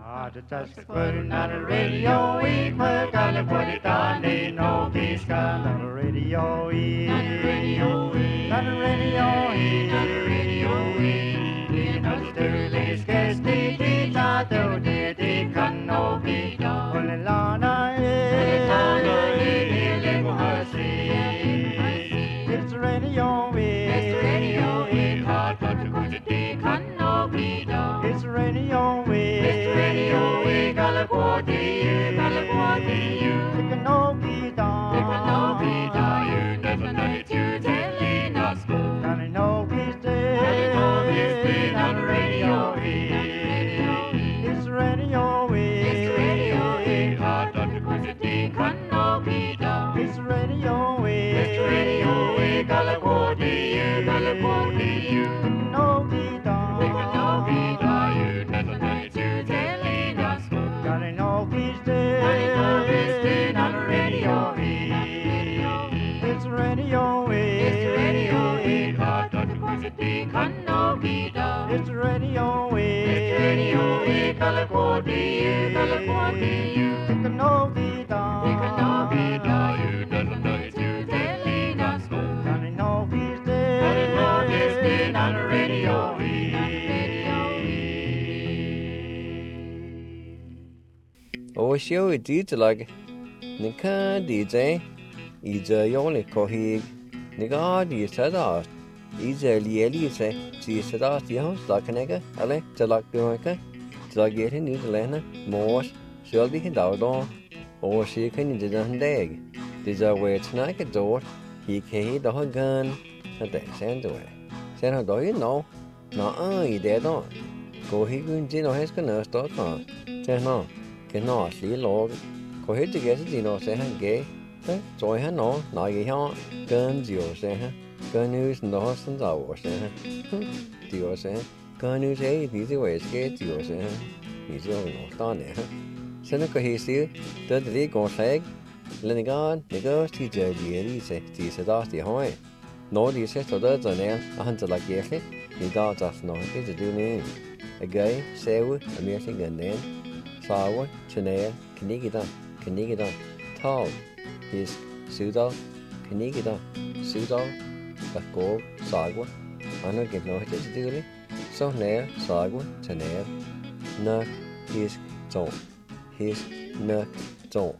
Just put it on the radio, we gotta put it on the no peace on the radio, on the radio, on the radio, on the radio, in Australia, scarce the data, though the can no be done. Olelana, it's radio, it's radio, hard to go to the can no be done. It's radio, It's radio, California, California, take a no be down. Take a no be down, you doesn't know it's you telling us. Johnny no he's dead. Johnny no he's dead on the radio. Oh, show it did like Nika DJ, either only cohig, Nika, the Sada. Iza lieli se si sada ti ho sta kanega ale talak doika talak get in New Zealand mos shelby hin dawdo o she kan ni dan dag diza we tonight at door he ke do gun at the center sen ho do you know no I de do go he gun jino has kana sto ta sen no ke no si lo ko he ti get ti no se han ge joy han no na ge ha gun jo se ha Gun news and the hostels are washing. Do you say? Gun news, hey, these are ways get you say. He's all done there. Seneca, he still, does the go flag? Lennigan, the girls teacher, the say, these are the high. No, the sister does on there, a hunter like Yerke, the dogs of no, it's a do name. A guy, Sewu, a meeting and then, Sawa, Chanea, Canigida, Tall, his Sudal, Canigida, Sudal. Bakog, Sagwa, Anna get no hit dearly. So near, Sagwa, Tenair, Nuck, his zone, his nuck, zone.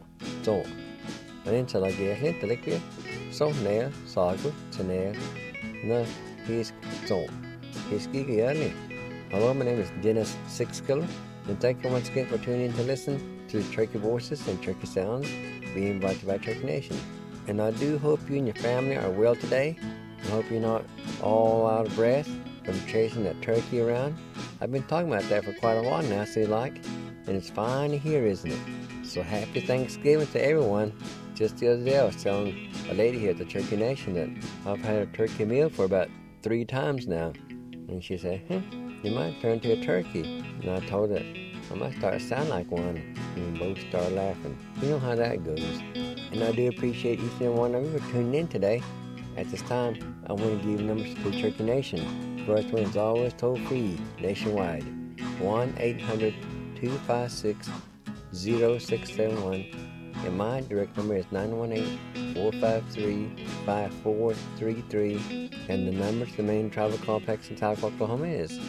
And until I get hit the liquid, so near, Sagwa, Tenair, Nuck, his zone, his gigi early. Hello, my name is Dennis Sixkiller, and thank you once again for tuning in to listen to Turkey voices and Turkey sounds being invited by Turkey Nation. And I do hope you and your family are well today. I hope you're not all out of breath from chasing that turkey around. I've been talking about that for quite a while now, see like, and it's fine to hear, isn't it? So happy Thanksgiving to everyone. Just the other day I was telling a lady here at the Turkey Nation that I've had a turkey meal for about 3 times now. And she said, you might turn to a turkey. And I told her, I might start to sound like one. And we both started laughing. You know how that goes. And I do appreciate each and one of you for tuning in today. At this time, I want to give numbers to the Turkey Nation. First one is always toll-free, nationwide. 1-800-256-0671. And my direct number is 918-453-5433. And the number to the main travel complex in Tulsa, Oklahoma is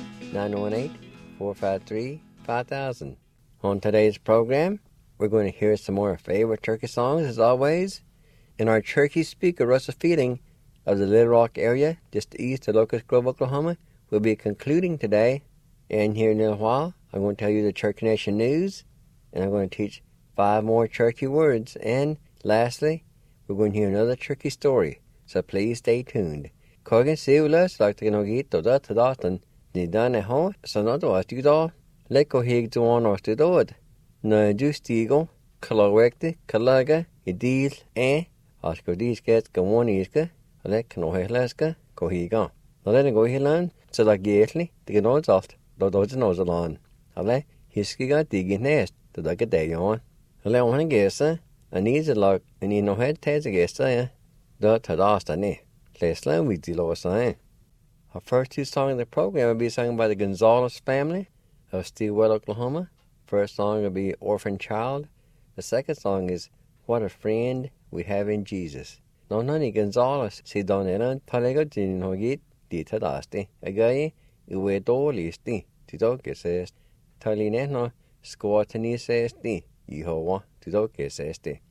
918-453-5000. On today's program, we're going to hear some more favorite turkey songs, as always. And our turkey speaker, Russell Feeling, of the Little Rock area, just east of Locust Grove, Oklahoma, will be concluding today. And here in a little while, I'm going to tell you the Turkey Nation news, and I'm going to teach 5 more turkey words. And lastly, we're going to hear another turkey story, so please stay tuned. Kogan Siulas, like the Nogito, that to Dotton, the Dana Ho, Sonodo, as you do, Leko Hig to one or to do it. No, just eagle, Kalawekte, Kalaga, Idil, Asko Disket, Gawoniska. Let no Helaska, go he go. No let go helan, so like gately, the get notes off, though those nose along. Ale, Hisky got digging nest, to like a day on. Ale one guess, I need a lock, and you know head tails a guess, Dot had asked any. Leslie with the lower sign. Our first 2 songs in the program will be sung by the Gonzalez family of Stillwell, Oklahoma. First song will be Orphan Child. The second song is What a Friend We Have in Jesus. Nonani Gonzalez si doneran palega din hogit di tadasti. Again, uwe do listi. Tido que says Talineno squatani says di. Yehovah tido que says di.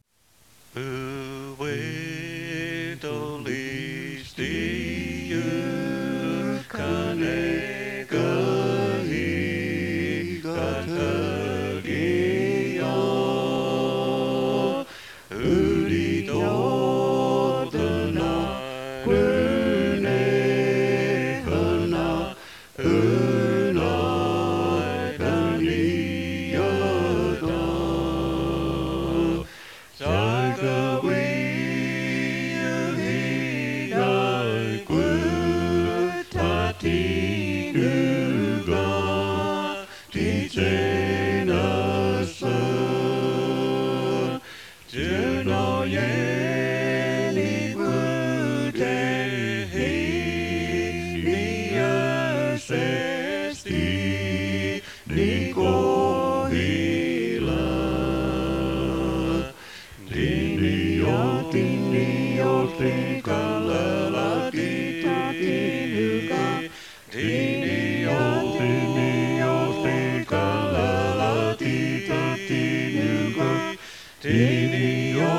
Uwe do listi you kane gahi gatagiyo uri do dana gwne hana unai kaniyo da Saga we hinai tati nuga tijena sa Juno yeni gute hiya sesti niko hila Dinio, tika la la di ta di nuga. Dinio, tika la la di ta di nuga. Dinio,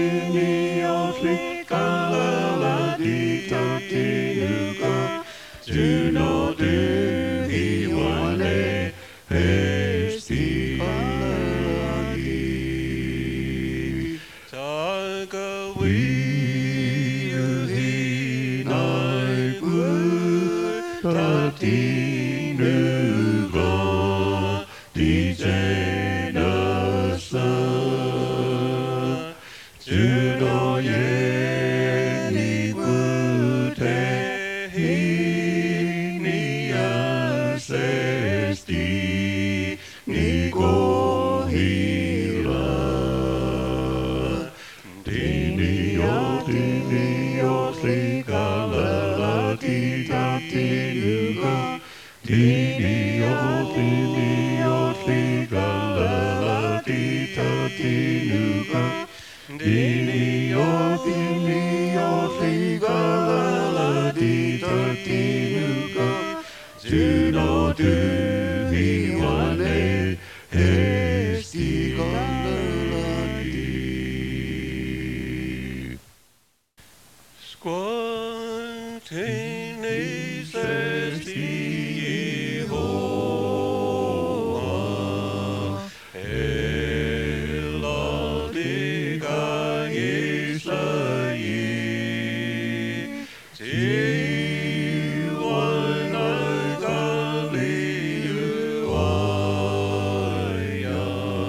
tika la la di ta di nuga. Juno du hiwane esti. Saga we hinai tati nuga dijena sa Juno yeni gute hinia sesti niko hila Dinio, tika la la di ta di nuga. Dinio, tika la la di ta di nuga. Dinio, tika la la di ta di nuga. Juno du hiwane esti Squantaneous as Yehovah, Eladiga Yisrael, Tiwana Galilea,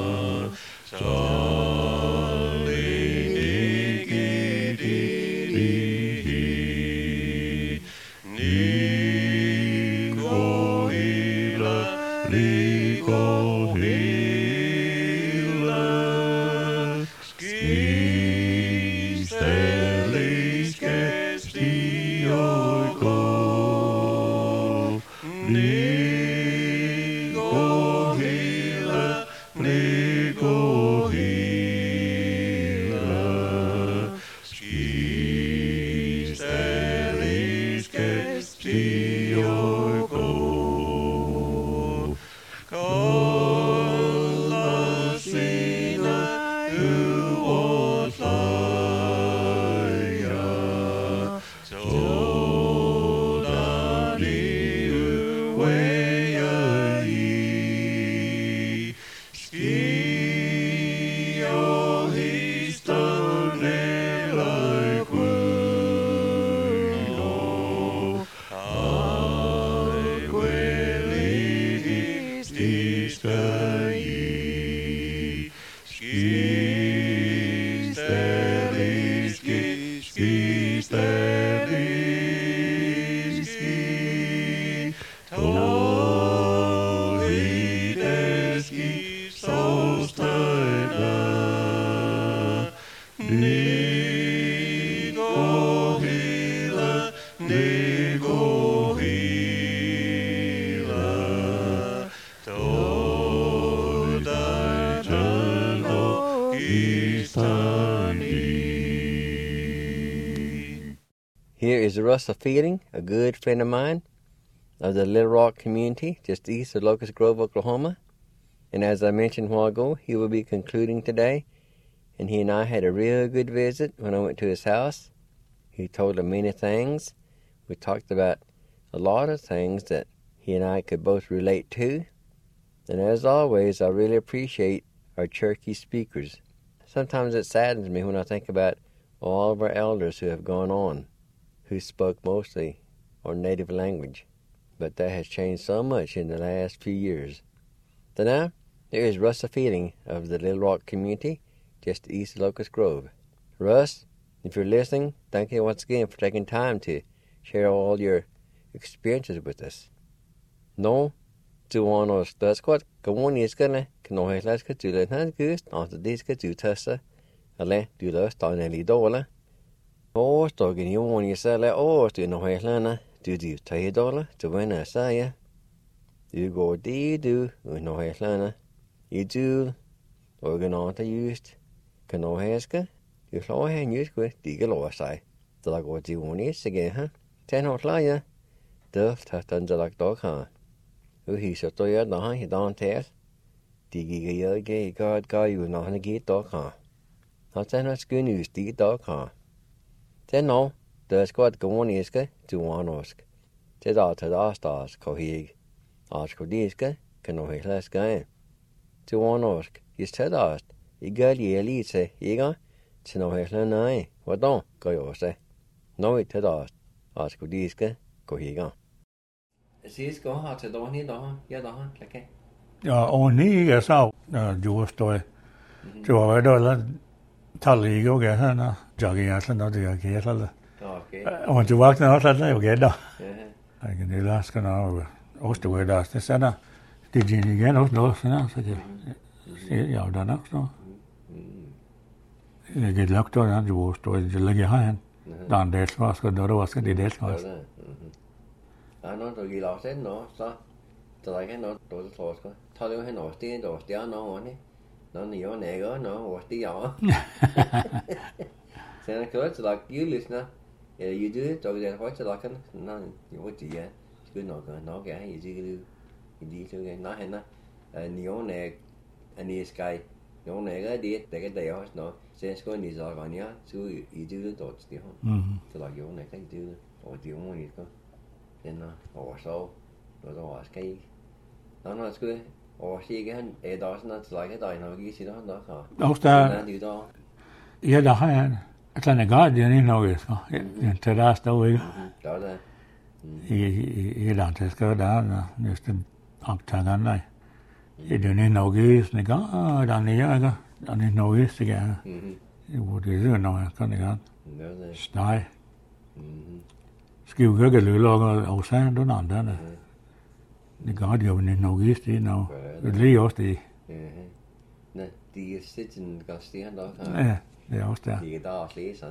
Nico hila skis telis kestioiko Nico hila skis telis kestioiko Here is Russell Fielding, a good friend of mine, of the Little Rock community just east of Locust Grove, Oklahoma. And as I mentioned a while ago, he will be concluding today. And he and I had a real good visit when I went to his house. He told him many things. We talked about a lot of things that he and I could both relate to. And as always, I really appreciate our Cherokee speakers. Sometimes it saddens me when I think about all of our elders who have gone on, who spoke mostly our native language. But that has changed so much in the last few years. So now, there is Russell Fielding of the Little Rock community, just east of Locust Grove. Russ, if you're listening, thank you once again for taking time to share all your experiences with us. No, to one of us, what go on is gonna, can I let's get to the hand goose, after this get to Tessa, and let do the stone and dollar. Oh, talking you want you sell it, oh, do no Helena, do you take $1 to win a say? You go, do, no Helena, you do, organ to used, can no haska, you saw hand use with the galore say. The like what you want is again, huh? 10 hot laya, the Tatan the like dog, huh? Who he shot to your he don't tell. The giga gay god guy you know a gate dog, huh? Not then that's good news, the dog, huh? Then no, the squad go on is to one osk. Ted out to the stars, cohig. Ask of diska, can no less guy. To one osk, he's ted asked. You got ye elite say, Ega, to no Helena, what don't go your say. No, it ted asked. Ask of diska, cohiga. Sis go hot to don't need on, yeah, don't like Only as out, Jewish toy. To our dollar, Tally go get her now, jogging us another get. Okay. I want to walk now, I'll get down. I can do last an hour. Også var det det sen det gene igen også noget sådan så det ja der nok så jeg gik lagt der han jo stod det ligger han der det var skal der var skal det var Nå du gik lagt sen nå så der ikke noget du tror skal tager du hen over sten der stjerne over ne når ni jo næger nå over sten ja sen kører til lagt julisna ja you do it dog der var til lagt nå jo det ja good no guy is you do again not hena neon egg and this guy neon egg did they day house no since going is organia so you do the dots the so like you neck do or the one you go then or so those are cake no it's good or she again it does not like it I know you see that no også der ja der har han sådan en guardian i Norge så til der står ikke der I landet skal der næsten optaget nej. I den Norge snakker der ikke der Norge snakker. Hvor det er noget kan ikke. Nej. Skal vi ikke løbe og så den andre. Det gør det jo i Norge det nu. Det lige også det. Nej, de sitter en gasteren der. Ja, det er også der. De der også læser.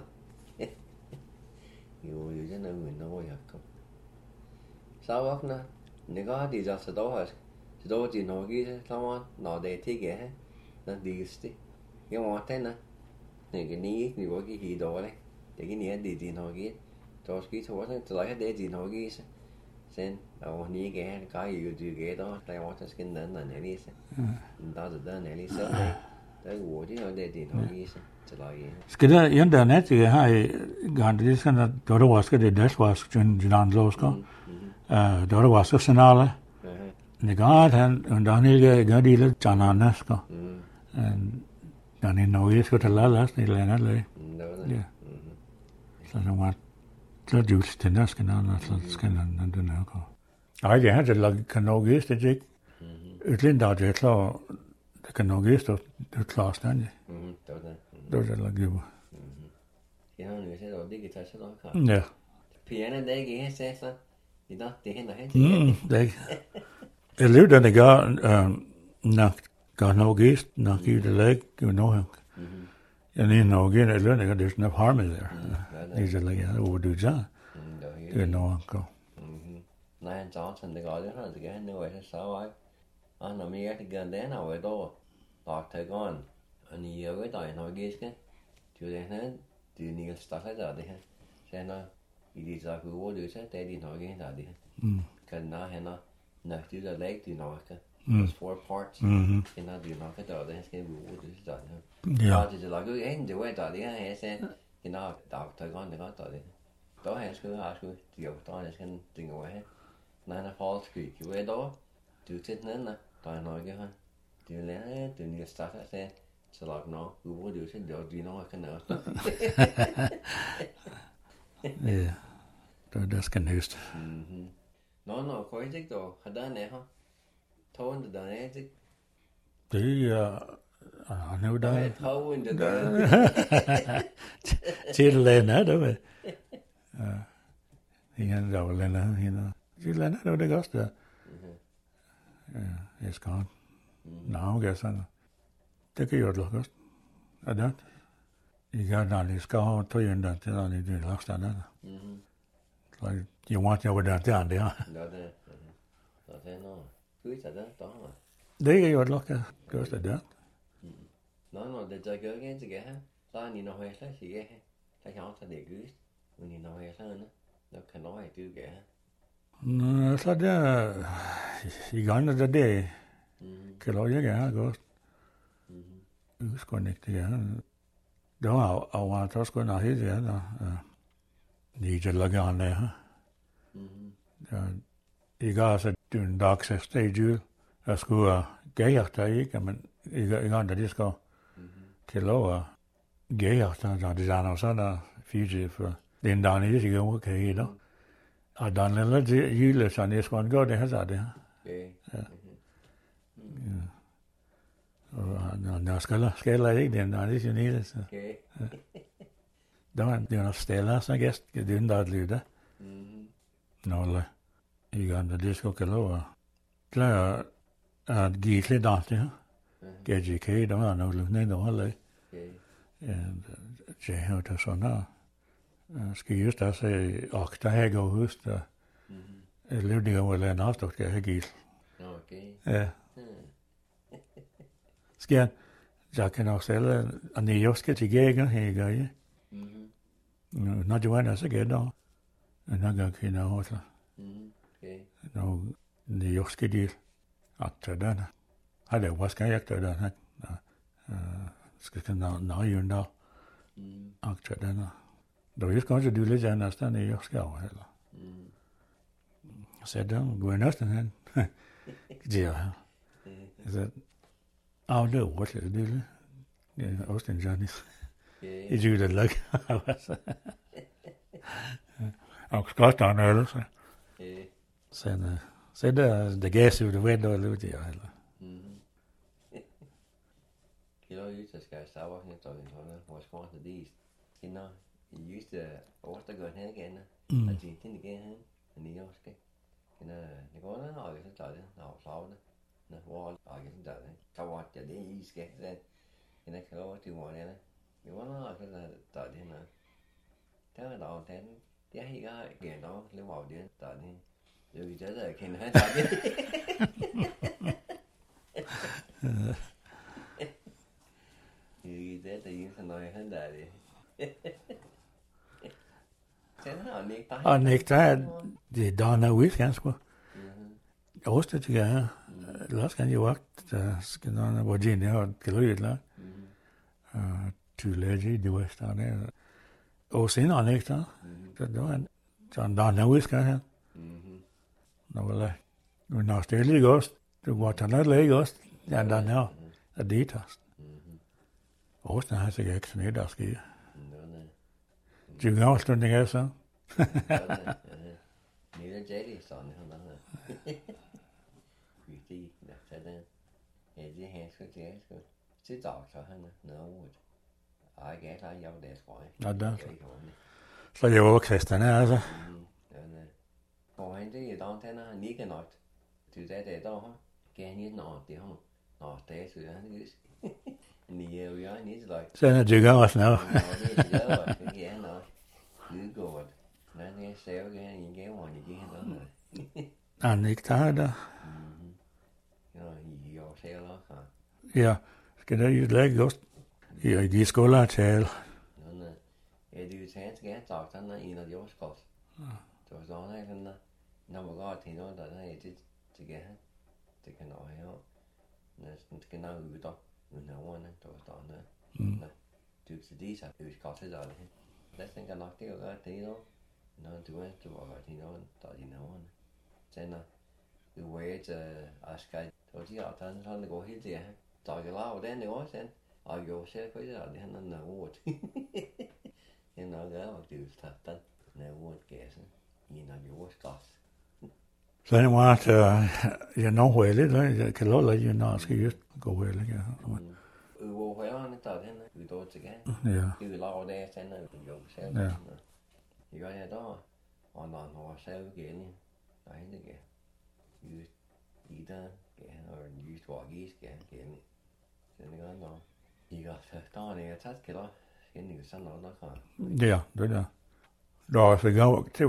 Jo, det er noget med noget jeg kom. Så vågner, negar de just så då de Norge klaman, når det tiger her, når de sti. Jeg var tænder. Ikke ni var ikke helt dårligt. Det ikke ni de Norge. Der skal to år til at det de Norge. Sen og ni gav gør jo du gav der var der skal den anden analyse. Der analyse der er det og det de Norge til at skal der en der net jeg har garanteret sådan at der var skal det der var sådan losko. Der var så senale. Negat han og der ikke gør det lidt jananesko. Dan i Norge skal der lade det længere løg. Ja. Så det var så just det der skal så skal den den nok. Nej, det har det lag kan Norge det ikke. Utlind der det klar det kan Norge det klar stand. Det er lag jo. Ja, nu er det ikke taget så nok. Ja. Piano det ikke helt så. Det hænder helt. Det. Jeg levede den nok gør noget gæst, nok i det lag, jo noget. Jeg lige noget igen, jeg lønner, there's no harm in there. Det er like, hvor du så. Det er noget gå. Nej, han tager sådan det gør det, han skal nu er så vej. Og når mere det gør den over då, lagt til gården. Og ni er jo der noget gæst. Det er det her, det er Niels Staffel der det her. Så I de så kunne ord det så der de nok ikke der det. Kan når han når det der lag de nok. Four parts. En af de nok der det skal vi ord det der. Ja. Det lag jo en det var der det her så en af der går det godt der. Der han skulle have skulle de jo der han skal det over her. Når han er falsk jo er der. Du til den anden der er nok her. Det er lære det nye starter så så lag nå ord det så der de nok kan også. Ja. Det skal nøst. Nå, hvor er det dog? Har der nær her? Tåen det der er det? Det nu der. Tåen det der. Til lande det var. Ingen der var lande hende. Til lande det var det godt der. Ja, jeg skal. Nå, jeg sådan. Det kan jo det godt. Er det? Jeg kan lige skal have tøjen der til der det lagst der. Like you want to over there down there. Nå det. Det er noget. Good så der. Det er jo et lukke. Godt der. Nå, det der gør igen til her. Så er ni når jeg slet ikke her. Så kan jeg det godt. Men ni når jeg sådan. Der kan noget du gør her. Nå, så der i gang der det. Kan du ikke gøre godt. Du skal ikke det her. Det var også godt nok helt der. Niet langer aan liggen. Ik ga ze toen dag 6 stage. Jeg skulle gejagt der ikke, men ik ga det skal til lov gejagt der det er noget sådan Fiji for den der er ikke okay der. Og der er lidt jule så jeg skal gå det her så det. Ja. Og når skal ikke den der er ikke nede så. Det var noget stille, så gæst, det er der lyder. Nå, i gang det skal ikke lov at give lidt af det. GGK, der var noget nede over. Jeg har det sådan her. Skal just der se, og der har jeg gået husk, der levde jeg over en afstog, skal jeg have givet. Ja. Skal jeg kan også selv, og når jeg skal til gækker, her gør jeg. Når du er så gætter, når jeg kan også. Når jeg skal dit, at den har det også skal jeg den her. Skal når jeg der, at den. Der er kanskje du lidt andet end jeg skal heller. Så der går næsten hen. Det er. Så det ordet det. Ja, også den Janis. I synes det luk. Og godt der er så. Så det gas ud det ved der lidt der heller. Det er jo så skal jeg starte med så en sådan hvor skåret det inder i juste overstået hen igen. Og det den igen hen. Men jeg skal. Det går der og så tager det og slår det. Når hvor og så der det. Så var det i skal det. En kan lov til hvor det. Det var noget så der det her. Der var der den. Det er ikke igen der lever af det der det. Det er jo det der kan han tage det. Det er det sådan noget han der det. Og nektar, det er der noget ganske. Også det her. Lad os gerne jo vagt, der skal noget hvor de har geløjet der. Tyleji det var der. Og senere nektar. Så det var sådan der noget skal her. Nå nu når det ligger også. Du går til noget læge også. Ja, der er at det tast. Også har sig ikke sådan der sker. Du kan også stå der så. Det er jelly sådan her. Vi det er det. Ja, det her skal det skal. Det doktor han noget. Ej, jeg tager jeg det skal. Nå der. Så jeg var kristne altså. Og han det er der tænder han ikke nok. Det er der. Gerne ikke nok det har. Nå, det er så han ikke. Ni er jo jeg ikke så langt. Så er det jo også nå. Det er nok. Det går godt. Nej, jeg ser jo gerne ikke hvor ni gik hen der. Han ikke tager der. Ja, I også ser også. Ja, skal der jo lægge også. Ja, de skulle tale. Ja, det er jo tænkt gerne doktoren i når de også skal. Tôi đó này là nó mà có thì nó là này chỉ cái cái nói đó cái nào người đó người nào anh tôi đó nữa từ đi sao từ có thể rồi đấy nên cái nó cái tí nó tụi bảo thì nó tạo gì nó thế nào cái way ở cái tôi chỉ ở thân thân nó có hết gì tạo cái lao đen nữa xem ở vô xe cái giờ thì nó nấu nhưng nó gỡ vào từ thật tân nấu cái nhìn nó vô cái Så det var at jeg nå høylig, jeg kan lov at jeg nå skal just gå høylig. Hvor højere han tager den, vi dog til gang. Ja. Det vil lave det, sådan noget, vi jo selv. Ja. Det gør jeg dog, og når han har selv igen, der er det ikke. I der, og en just var gis, igen. Så det gør han dog. I gør så, der er det, jeg tager kælder, igen, det er sådan noget, der kommer. Ja, det der. Der er så gav til.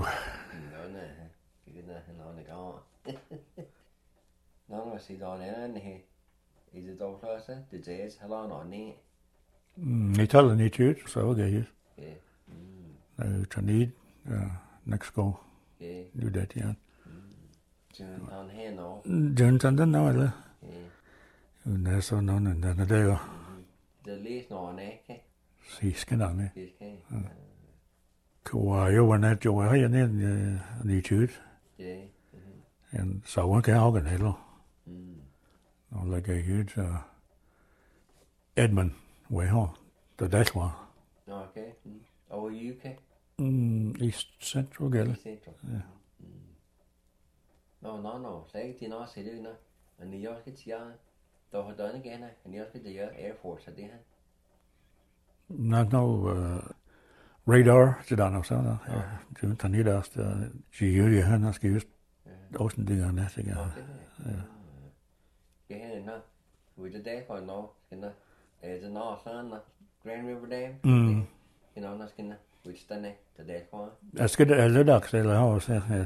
Nå, når jeg siger, der er en her. I det dog først, det er et halvånd og ned. I taler ni tid, så var det just. Ja. Så ni, next go. Ja. Nu det, ja. Så han her nå. Den den nå, eller? Ja. Det er så nogen, den er der jo. Det læs når han ikke. Skal der med. Det skal. Hvor jo var net jo her nede ni tid. Ja. En så kan jeg også heller. Og like a huge Edmund way home. That's one. Okay. Over UK? East Central Gale. East Central. Ja. No. Så ikke de nok siger det nu. Men New York skal sige, der har døgnet igen, og New York skal gøre Air Force, er det her? Not no radar, så der er noget sådan der. Ja. Det er niet als de jullie hen, als je just Oostendingen net. Ja. Ja, nå. Hvor det der for nå, skal der. Det når sådan der. Grand River Dam. Skal der skal der. Hvor det der der for. Jeg skal det lidt dags eller har så ja.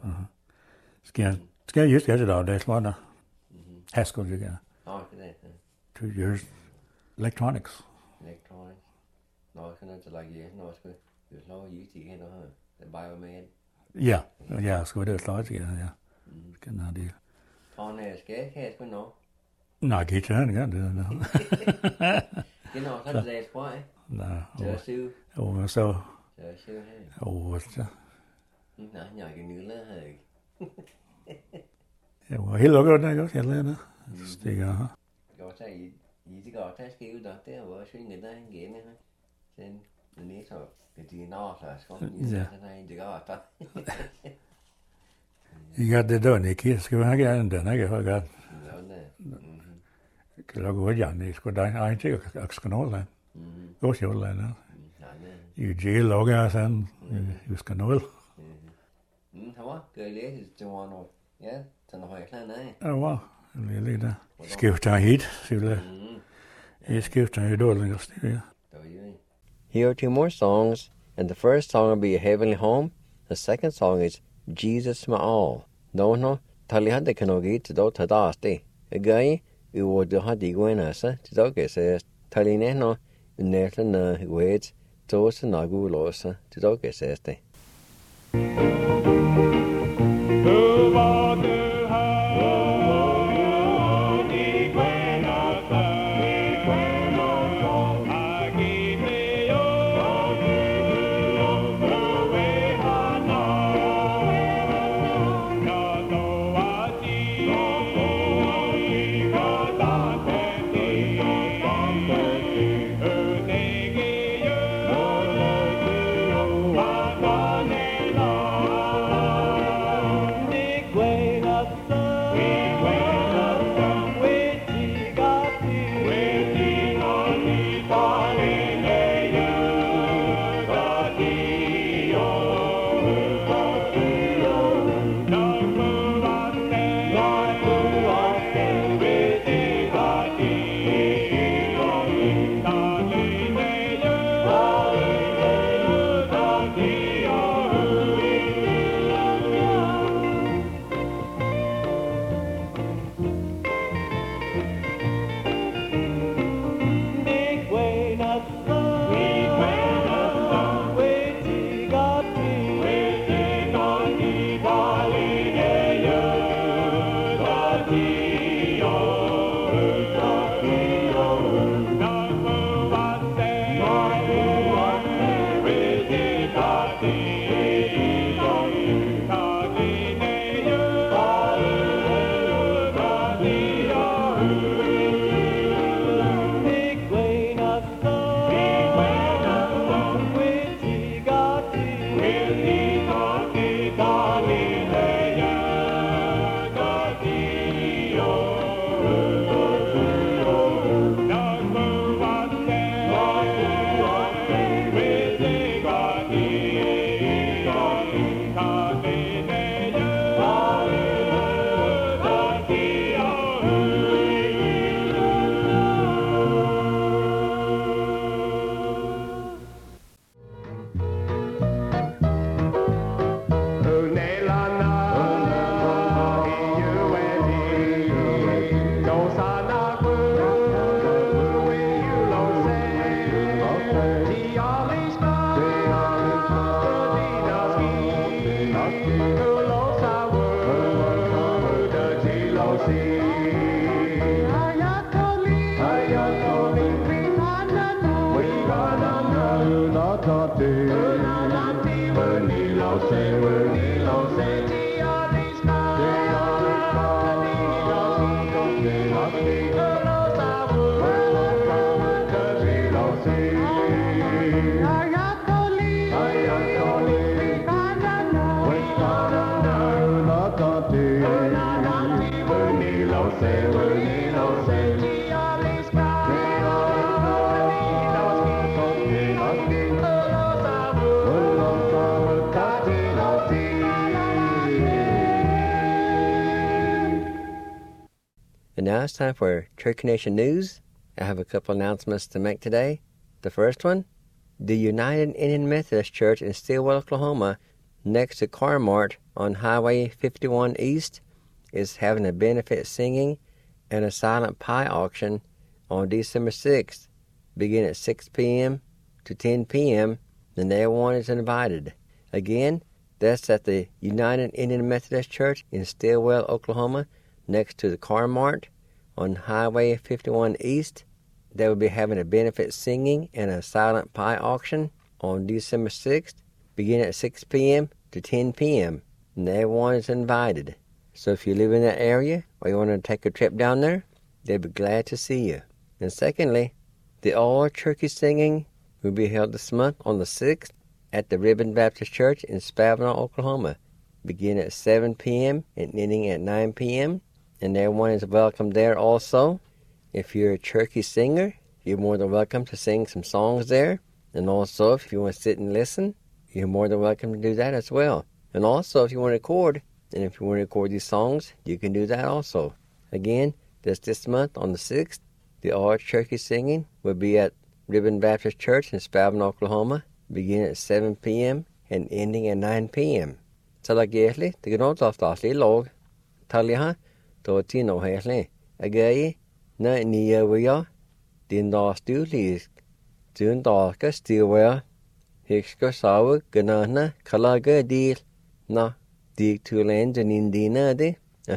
Skal jeg just gøre det der, det var der. Haskell det gør. Det er. 2 years electronics. Nå, sådan noget like ja, nå skal vi slå i til hen og det biomed. Ja, skal det slå til ja. Skal der det. Og skal jeg sgu nå. Nej, det er ikke det. Det når så det er spor, ikke? Nej. Det er syv. Så. Det er syv Så. her. Nej, jeg kan nyde her, ikke? Jeg var helt lukket der, ikke? Jeg lavede det. Stikker her. Godt så i det godt, der skal ud der. Det er jo synligt der en game her. Sen den er så det er når så skal Ja. Det godt der. Jeg har det der, ikke? Skal vi have gerne den, ikke? Jeg har godt. Kan lukket ud, Jan. Jeg skulle da ikke jeg skal nå det. Gå til Jylland, ja. I jail lukket jeg sådan. Jeg skal nå det. Hva? Gør I læse til morgen? Ja, sådan har jeg klar nej. Ja, wow. Det er lidt der. Skifter hit, siger jeg. Jeg skifter hit dårligt, just det, ja. Here are 2 more songs, and the first song will be Heavenly Home. The second song is Jesus My All. No, tali hadde kan og git då ta daste. Gai, u do hadde goena sa, til dog se tali ne no, netna wait, to se nagu losa, til dog se ste. La And now it's time for Cherokee Nation News. I have a couple announcements to make today. The first one, the United Indian Methodist Church in Stillwell, Oklahoma, next to Car-Mart on Highway 51 East, is having a benefit singing and a silent pie auction on December 6th, beginning at 6 p.m. to 10 p.m., and everyone is invited. Again, that's at the United Indian Methodist Church in Stillwell, Oklahoma, next to the Car-Mart on Highway 51 East. They will be having a benefit singing and a silent pie auction on December 6th, beginning at 6 p.m. to 10 p.m., and everyone is invited. So if you live in that area or you want to take a trip down there, they'll be glad to see you. And secondly, the all-turkey singing will be held this month on the 6th at the Ribbon Baptist Church in Spavinaw, Oklahoma, beginning at 7 p.m. and ending at 9 p.m., and everyone is welcome there also. If you're a Cherokee singer, you're more than welcome to sing some songs there. And also, if you want to sit and listen, you're more than welcome to do that as well. And also, if you want to record, and if you want to record these songs, you can do that also. Again, this month on the 6th, the all Cherokee singing will be at Ribbon Baptist Church in Spavinaw, Oklahoma, beginning at 7 p.m. and ending at 9 p.m. Så la gæsli, det kan også ofte log. Talliha, to tino hæsli. Agayi, na niyawiya, din da stulisk. Dun da ka stiwaya. Hikska sawa ganana kalaga deal. Na, dig tulen janin dina de.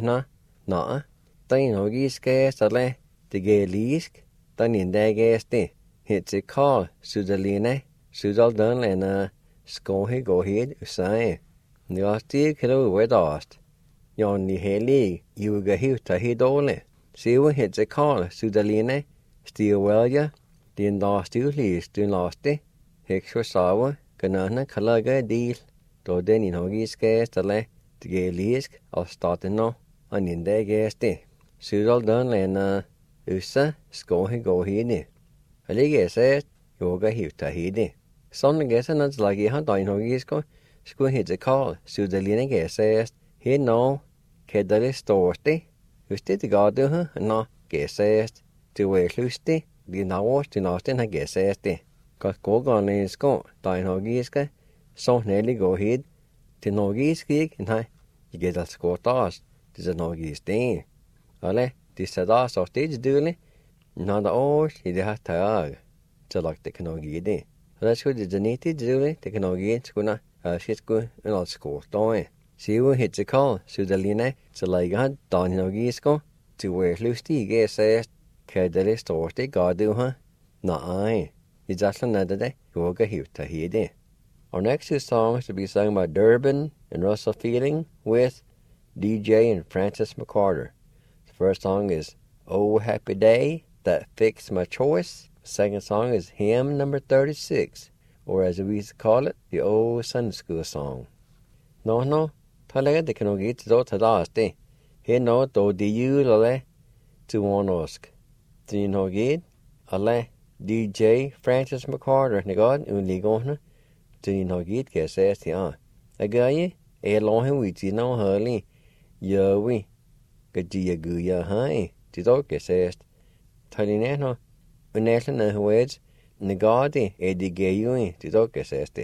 Na, tain hogi skæsale. Det gælisk, den indagæste. Hitse kall, sudaline, sudaldanlena, skohe gåhed usai. Njasti kilo wedast. Jan ni helig, yuga hivta hidole. Siwa hitse kall, sudaline, stiwelja, din da stulis dun laste. Hikswa sawa, ganana kalaga deal. Do den in hogi skæstale, det gælisk, og stateno, an indagæste. Sudaldanlena, usa skohe gåhede. Alige sæt, yoga hivta hede. Sådan gæsa nats lagi han dain hogisko, skulle hitse kall, sudaline gæsæst, he no, kedale storste, uste det gade her, na gæsæst, det var sluste, de navårs til nasten har gæsæste. Godt gågane sko, dain hogiska, så nælig gåhed, til hogiske ikke, nej, I gædal skåtas, det er hogiske. Alle, de sætter så stedet døle, når der års I det har taget, så lagt det kan også give det. Og der skulle det nette døle, det kan også give skulle skidsko en alt skårstøje. Sivu hitse kall, sudaline, så lægger han dagen og gisko, til hver lustig ikke sæst, kædele største gade her. Nej, I zaslen er det, yoga hivta hede. Our next two songs will be sung by Durbin and Russell Fielding with DJ and Francis McCarter. The first song is Oh Happy Day That Fixed My Choice. The second song is Hymn number 36, or as we used to call it, the old Sunday school song. No, talega de kano git do tadaste. He no do di yulale. Tuonosk. Tinogid, Ale, DJ Francis McCarter, Nagod, Uligona, Tinogid, Gassastia. Agaye, a long witty no hurly, Yowie, Gadia high, Tidok assessed. Talinano, Unnational words, Nagodi, Eddie Gayui, Tidok assessed.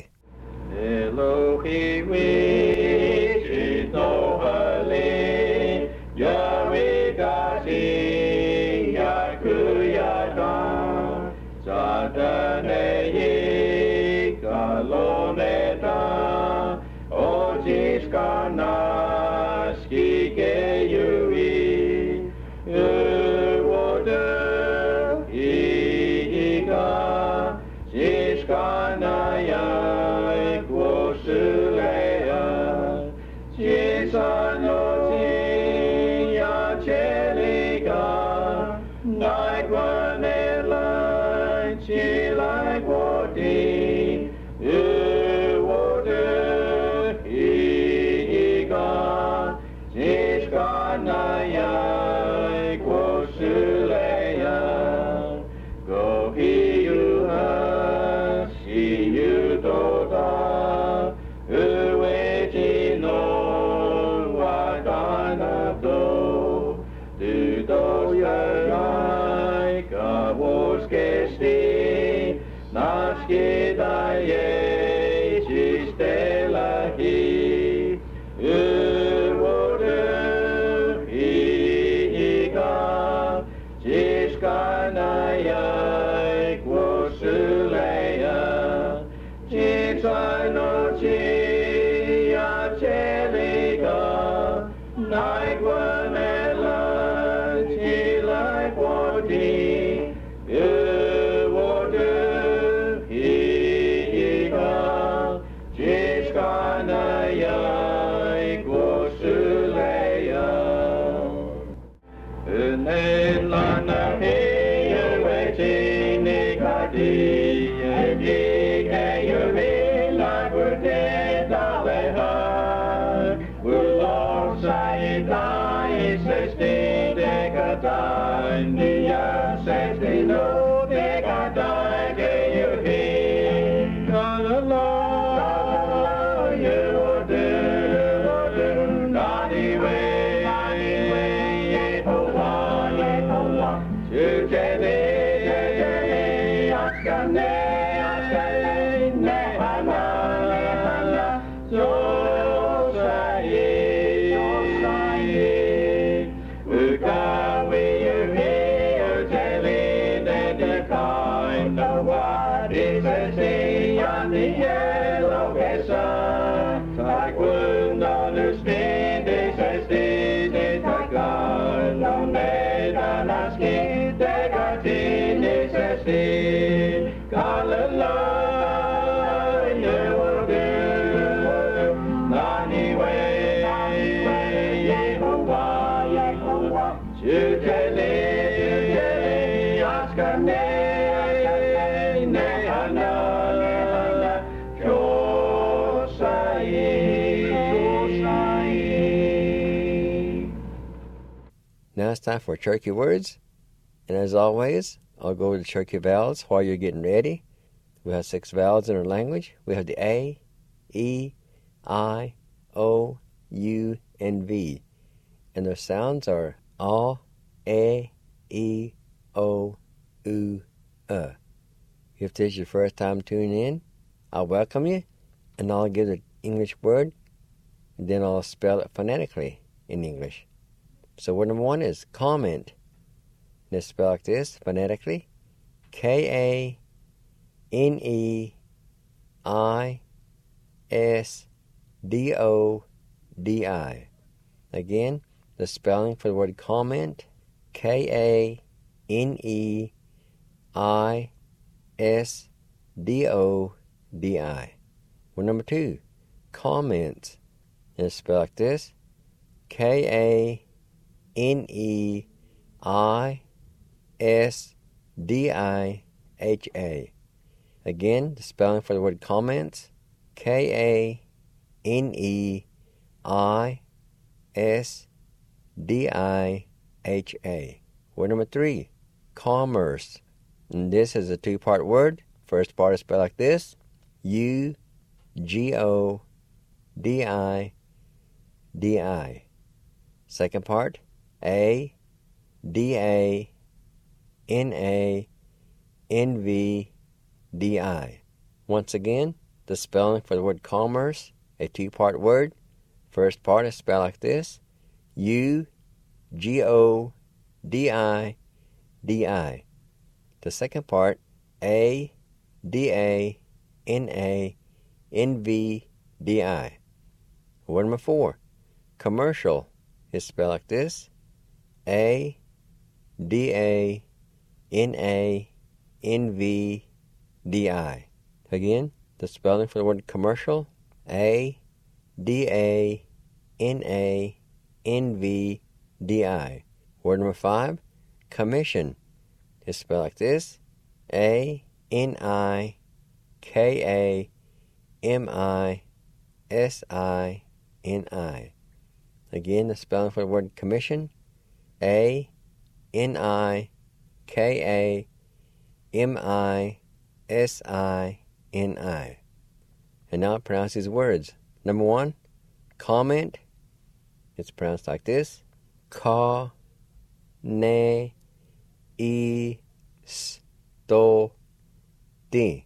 Elohi wish no hurly, Yahweh Gasi, Yakuyata, Satanei, Galoneta, Ojiskanaski Gayui, Water, Iga, Jiskanaya. Now it's time for Cherokee words, and as always, I'll go with the Cherokee vowels while you're getting ready. We have 6 vowels in our language. We have the A, E, I, O, U, and V, and their sounds are A, E, I, O, U, If this is your first time tuning in, I'll welcome you, and I'll give the English word, and then I'll spell it phonetically in English. So word number 1 is comment. Let's spell like this phonetically. K-A-N-E-I-S-D-O-D-I. Again, the spelling for the word comment. K-A-N-E-I-S-D-O-D-I. Word number 2, comments. Let's spell like this. K-A-N-E-I-S-D-I-H-A. Again, the spelling for the word comments. K-A-N-E-I-S-D-I-H-A. Word number 3, commerce. And this is a two-part word. First part is spelled like this: U-G-O-D-I-D-I. Second part, A-D-A-N-A-N-V-D-I. Once again, the spelling for the word commerce, a two-part word. First part is spelled like this: U-G-O-D-I-D-I. The second part, A-D-A-N-A-N-V-D-I. Word number 4, commercial, is spelled like this: A-D-A-N-A-N-V-D-I. Again, the spelling for the word commercial, A-D-A-N-A-N-V-D-I. Word number 5, commission, is spelled like this: A-N-I-K-A-M-I-S-I-N-I. Again, the spelling for the word commission, A-N-I-K-A-M-I-S-I-N-I. And now pronounce these words. Number 1, comment. It's pronounced like this: Ka-ne-i-sto-ti.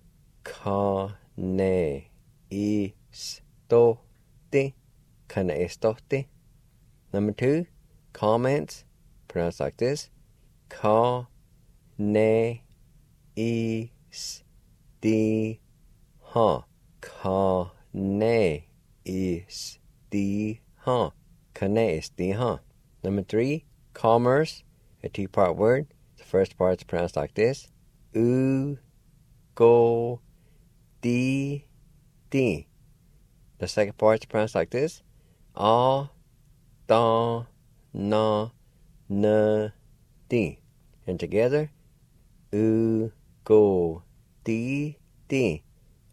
Ka-ne-i-sto-ti. Ka-ne-i-sto-ti. Number 2, comments, pronounced like this: Ka-ne-i-sti-ha. Ka-ne-i-sti-ha. Ka-ne-i-sti-ha. Number 3, commerce, a two-part word. The first part is pronounced like this: U-go-di-di. The second part is pronounced like this: A-da-na-na-di. And together, U-go-di-di.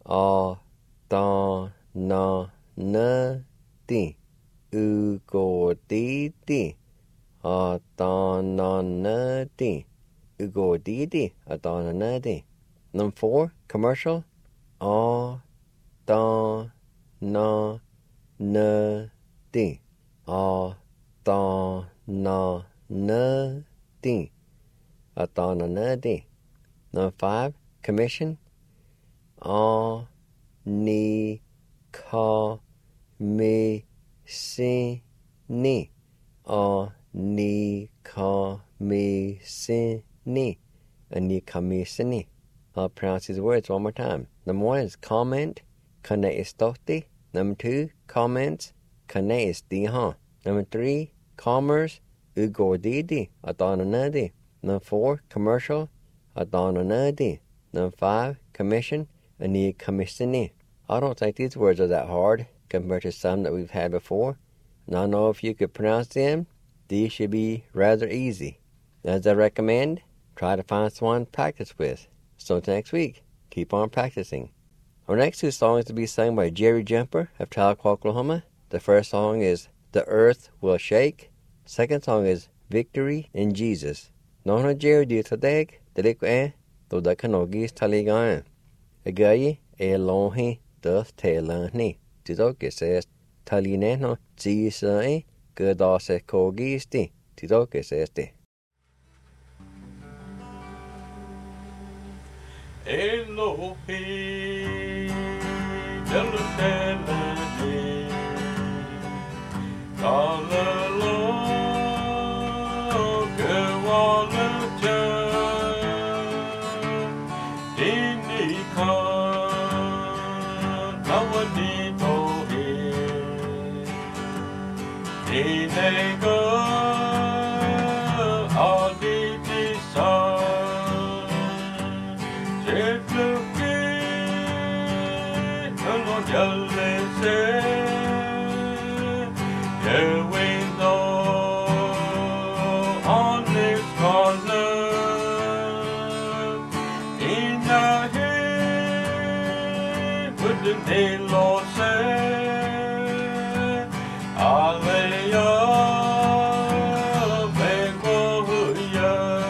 A-da-na-na-di. U-go-di-di. A-da-na-na-di. U-go-di-di. A-da-na-na-di. Number 4, commercial. A-da-na-na-di. A-da-na-na-di. A-da-na-na-di. Number 5, commission. A-ni-ka-mi-si-ni. A-ni-ka-mi-si-ni. A-ni-ka-mi-si-ni. I'll pronounce these words one more time. Number 1 is comment, Ka-ne-i-sto-ti. Number 2, comments, Ka-ne-i-sti-ha. Number 3, commerce, U-go-di-di. A-da-na-na-di. Number 4, commercial, A-da-na-na-di. Number 5, commission, A-ni-ka-mi-si-ni. I don't think these words are that hard compared to some that we've had before. And I know if you could pronounce them, these should be rather easy. As I recommend, try to find someone to practice with. So until next week, keep on practicing. Our next 2 songs to be sung by Jerry Jumper of Tahlequah, Oklahoma. The first song is The Earth Will Shake. Second song is Victory in Jesus. Nono Jerry di Tadeg, Tahlequah, Toda Kanogis Taligan. Agayi, Elohi, Doth Telani. Tidoke says, Talineno, Zisai, Godase Kogisti. Tidoke says, Elohim, Elohim, Kalelo, Gewalaja, Dinika, Tawaditohi, Dinega, Aditisa. Aleya, Bekohuya.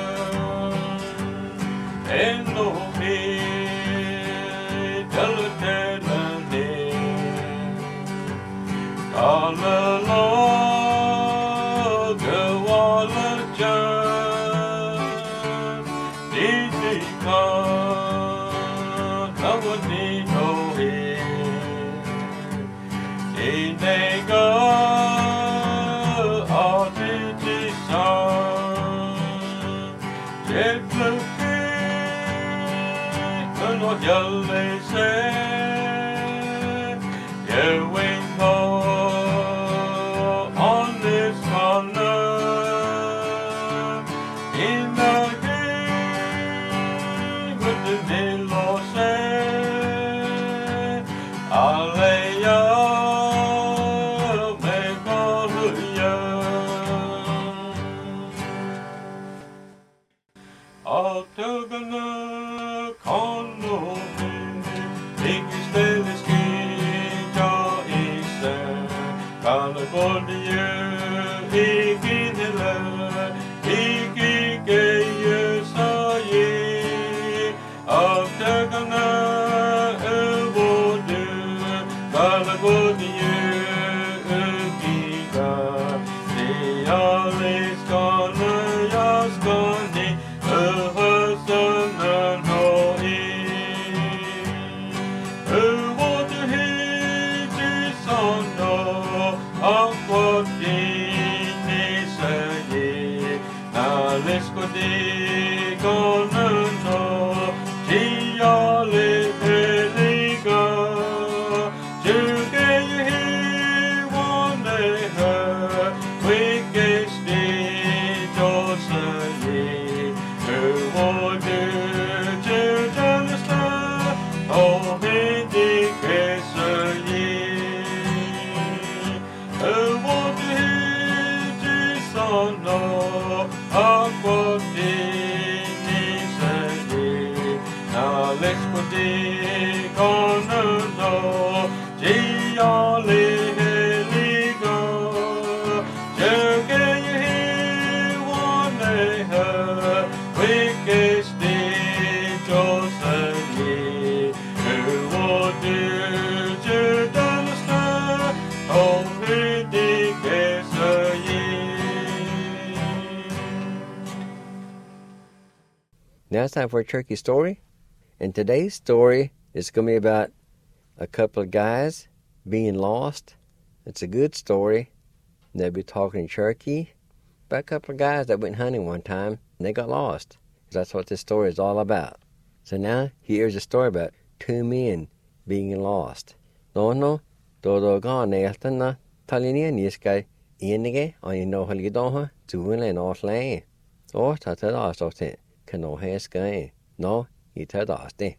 Now it's time for a turkey story. And today's story is going to be about a couple of guys being lost. It's a good story. They'll be talking Cherokee about a couple of guys that went hunting one time and they got lost. That's what this story is all about. So now here's a story about two men being lost. No, Dodo Neltana, Talinian Yiska, Inige, on you know Halidoha, Tuin and Oslan. Or Tatadas of it, Cano Haskay. No, he Tadaste.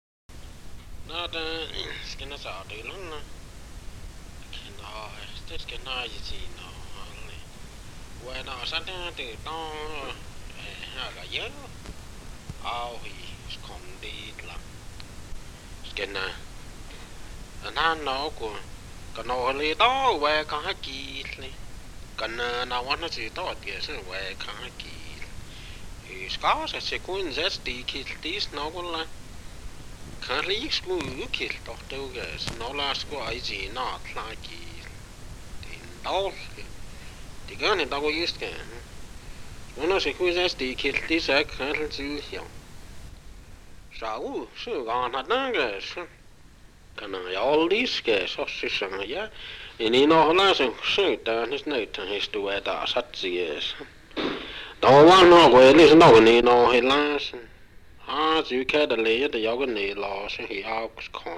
Not Skinners out the Luna. This can I see no only. When I sat down to don't have a yellow. Oh, he's condemned. Skinner. And I know, can only do where can I get. Can I want to see thought, yes, where can I get. He's got a sequence that's the kill this novel. Can't leave school, you kill Dr. Gas, no last school, I see not like it. The the gun and dog used can. One of the sequence that's the kill this I can't see him. So, gone at Nagas. Can I all these gas or system, yeah? And in all last and shoot down his note and his two at us at the years. Don't want no way, listen, no one need no he last. As you can't lay the yoga knee loss and he out con.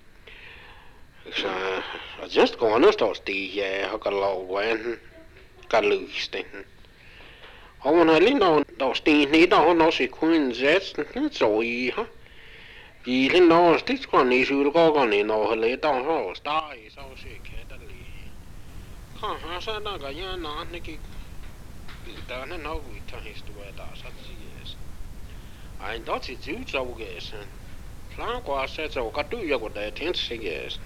I just go on and start the yeah, I got a low when got loose thing. I want to know those things need on no sequence that's so ye, huh? Ye didn't know this one is you go on in all lay down house, die so she can't lay. Huh, I said, I got ya not Nicky. Done and no, we turn his to where that's at the years. I thought it's you so guess. Plank was said so got to you with that 10 years.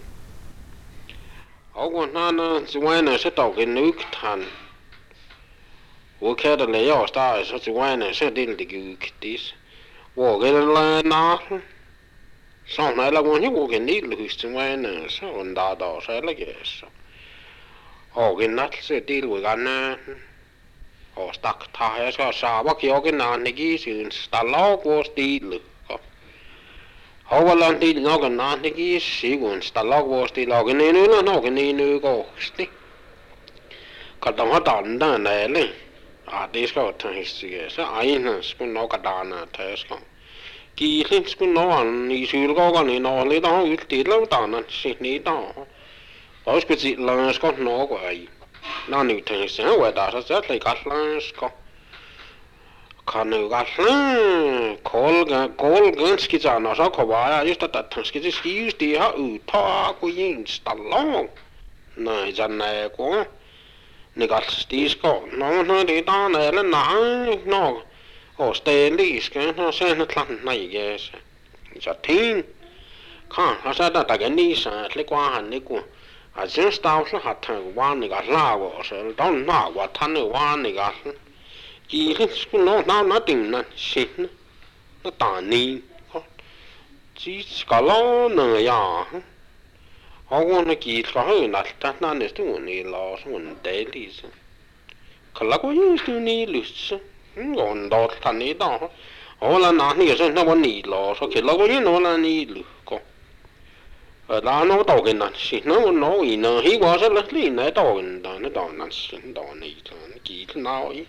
I want none to win a set of in Nuke Tan. We can't lay our stars such a wine and sent in the gook this. Walk in the land now. Some night I want you walk in needle who's to win and so and that also I guess. Oh, in that said deal with Anna. stak ta ska saava kiokin naaniki syyn stalla kuosti Hauvalan tiili nogan naaniki sigun stalla kuosti logen niin nogan niin kosti Katama tanda näille Aatiska ottaa hissiä se aina kun nokadana täska Kiilin kun noan niin sylkoga niin oli taho yltiillä utanan niitä Olisiko sillansko nogo ei No nyt se on vedassa se oli kaslansko Kanu kaslan kolganski sana så kovaa ja just att tanski just ihan utaa kuin installon Näin sanne ko Nikalstisko no det där eller nej no Osteeliska no sen tlannaigese Så tin Kan hasa tätä niissä että likuahan niinku Sen stausla hatan vaaniga laavo se don naava tanne vaaniga Kiilin kun no tinnan sin no tani Siis kalona ja Haluan kiilka höynältä nannestuun niillä sun teilissä Kallako jiistu niilyssä On totta niitä Olla nahni sen no niillä so killako jin olla niilykko Tää no tokinnan sin no ina hiivasella liinä tokinnan ne tonnan sin niitä kiil naoi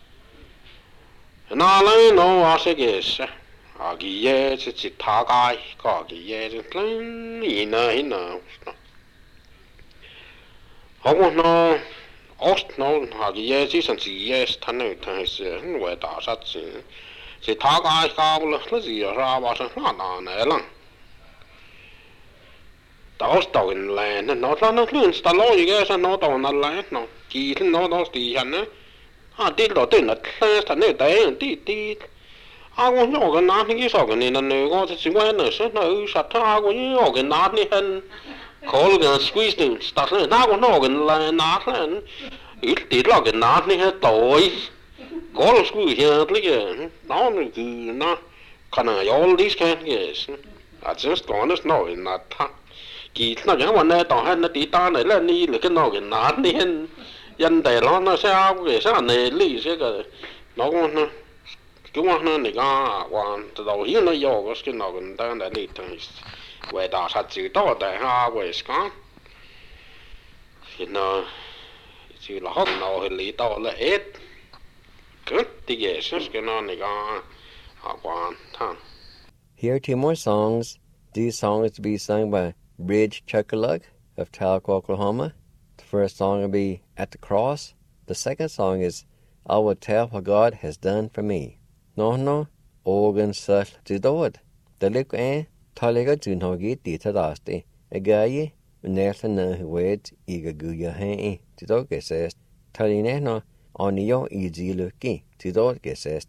Naalai no asekessa Agie se takai kagie se ina Haluan Ost no agie siis on sies tänne se luetaan satsi Se takai kaavulla lasia raavassa naanaaneella Taustoin lään no lana lynsta loigesa no tonalla no kiilin no tosti ihan Tillo tynnät läästä nyt ei tiit Aku jokin naatnikin sokin niin on kootsi vuennössä no ysata aku jokin naatnihen kolgan squeezing starten aku nokin lään naatlen Ylti lokin naatnihen toi Kol squeezing ligen no kyllä Kana jollisken yes Just konnes noin natta Kiitna ja vanne tohen na titaan ele niille nokin naatnihen Dân tề nó sao cái sao này lý sẽ cái nó con chúng nó này quan từ đầu hiếu nó vô cái nó còn đang để đi thằng về đào sát chữ to để ha về cái thì nó chữ là hot nó thì lý to là hết cứ thì cái nó này quan thằng Here are 2 more songs. These songs to be sung by Bridge Chuckalug of Tahlequah, Oklahoma. The first song will be At the Cross. The second song is I Will Tell What God Has Done For Me. No, organ such to do it. The look Talega Junhogi Ditadasti, a guy, Nathan Wed, Ega Guya Hay, to dog says, Talineno, on your easy looking, to dog says.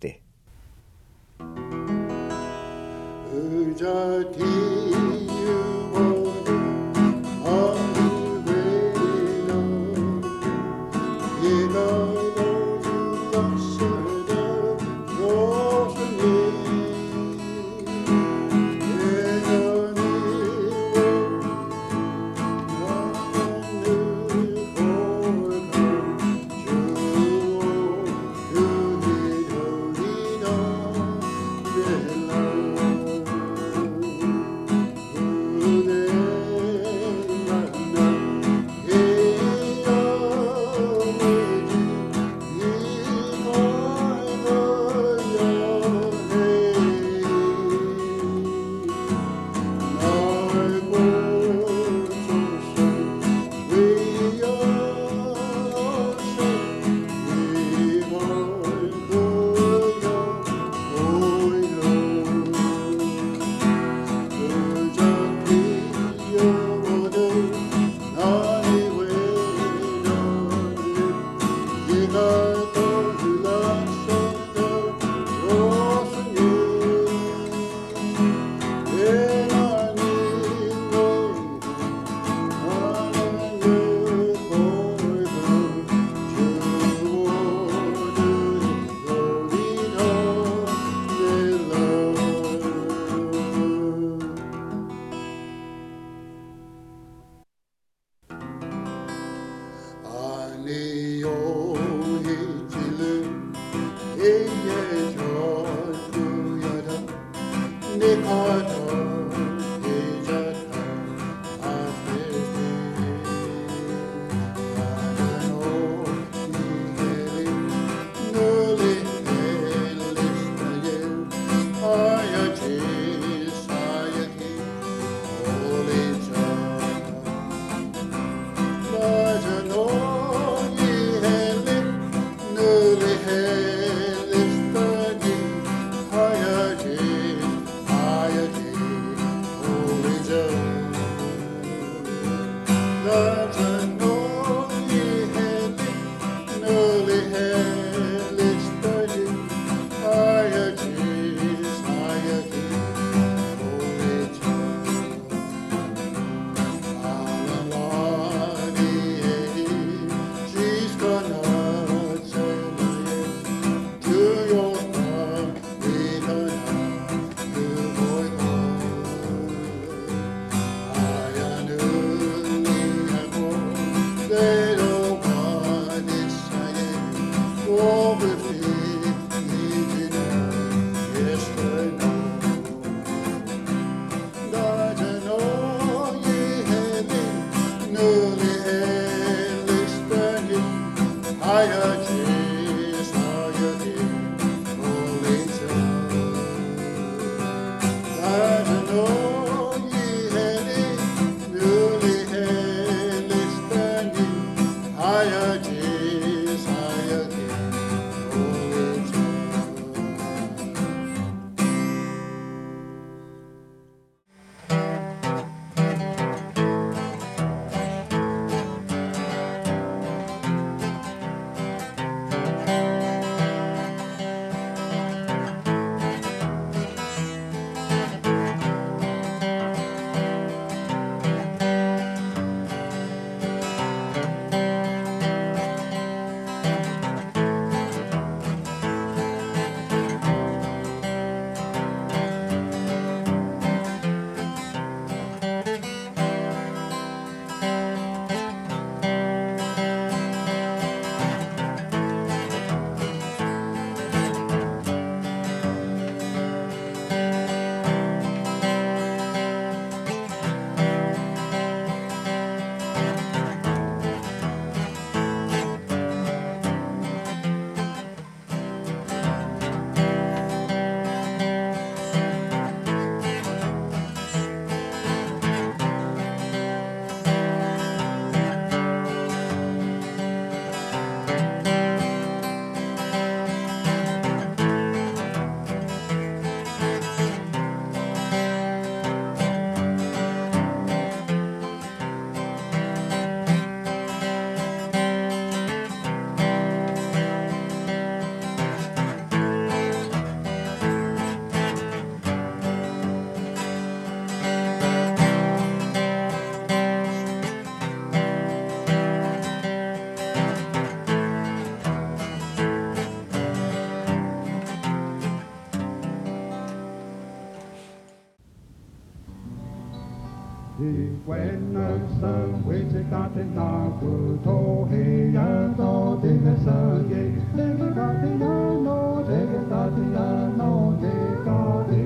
When the sun wakes it got in dark, to he ya to dig a sun, ye, dig a got the no, dig a got the no, dig got the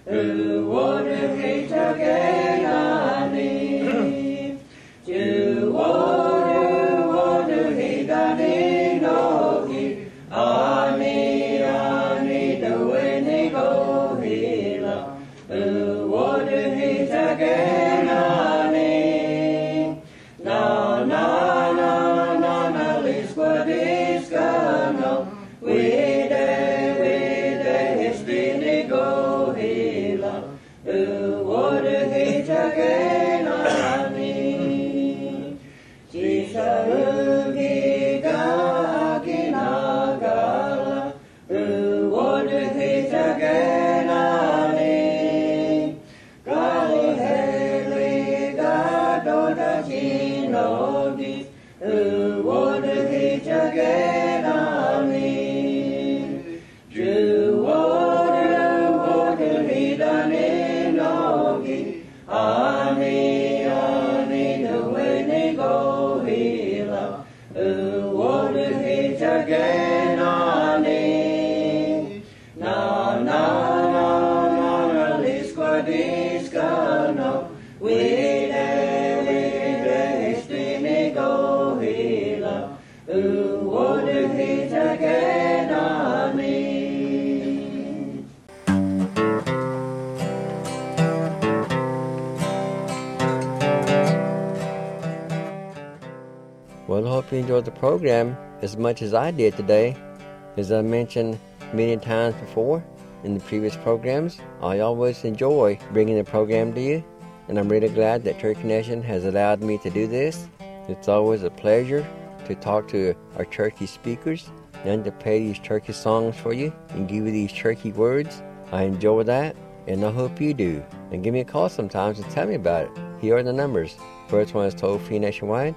Well, I hope you enjoyed the program as much as I did today. As I mentioned many times before in the previous programs, I always enjoy bringing the program to you, and I'm really glad that Turkey Nation has allowed me to do this. It's always a pleasure to talk to our Turkey speakers and to play these Turkey songs for you and give you these Turkey words. I enjoy that, and I hope you do. And give me a call sometimes and tell me about it. Here are the numbers. First one is toll-free nationwide,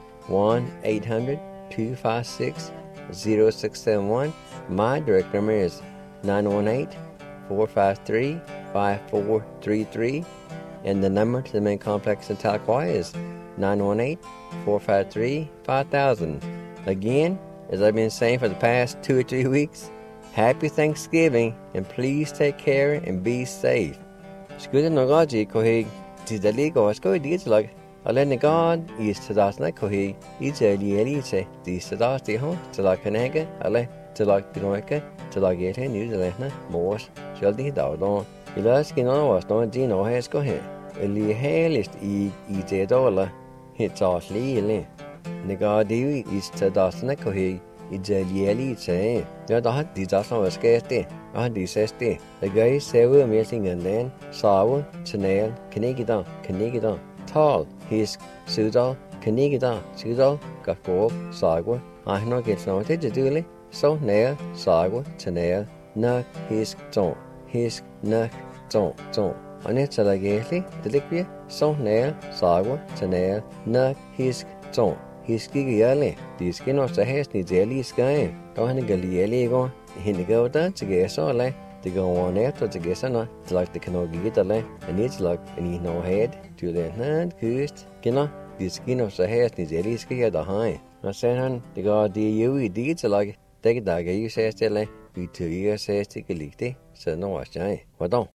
1-800-256-0671. My direct number is 918-453-5433. And the number to the main complex in Tahlequah is 918-453-5000. Again, as I've been saying for the past 2 or 3 weeks, Happy Thanksgiving, and please take care and be safe. Skuda Nogaji Kohig, Tidaligo, Sko Digital. Alene God is to das na Kohig, Izeli Elite, the Sadas de Hon, Talakanega, Ale, Talak Dinoika, Talagate, New Zealand, Morse, Sheldy Dowdon. Ilaskino was no Dino has go here. Eli Halist E. Dollar, hits off Lee. Negadi is to das na Kohig. Izeli Elite, the dot disaster was scarcely, and dissesti. The guy several meeting and then sour, Chanel, Canigida, tall, his Sudal, Canigida, Sudal, Gakov, Sagwa, I know gets no digitally, so nail, Sagwa, Chanel, Nuck, his zone, zone. On it's a lately, the liquid, so nail, Sagwa, Chanel, Nuck, his zone. His giggy the skin of the hair needs a sky. Don't Galli go, he go down to get so lay. To go on after to get on, like the canoe get a lay, and it's like any no head to the hand coast. Kina, the skin of the hair needs a sky at the high. I said, the god you deeds like take a dagger, you say, still, we 2 years says, take a leak, so no, I say, what don't.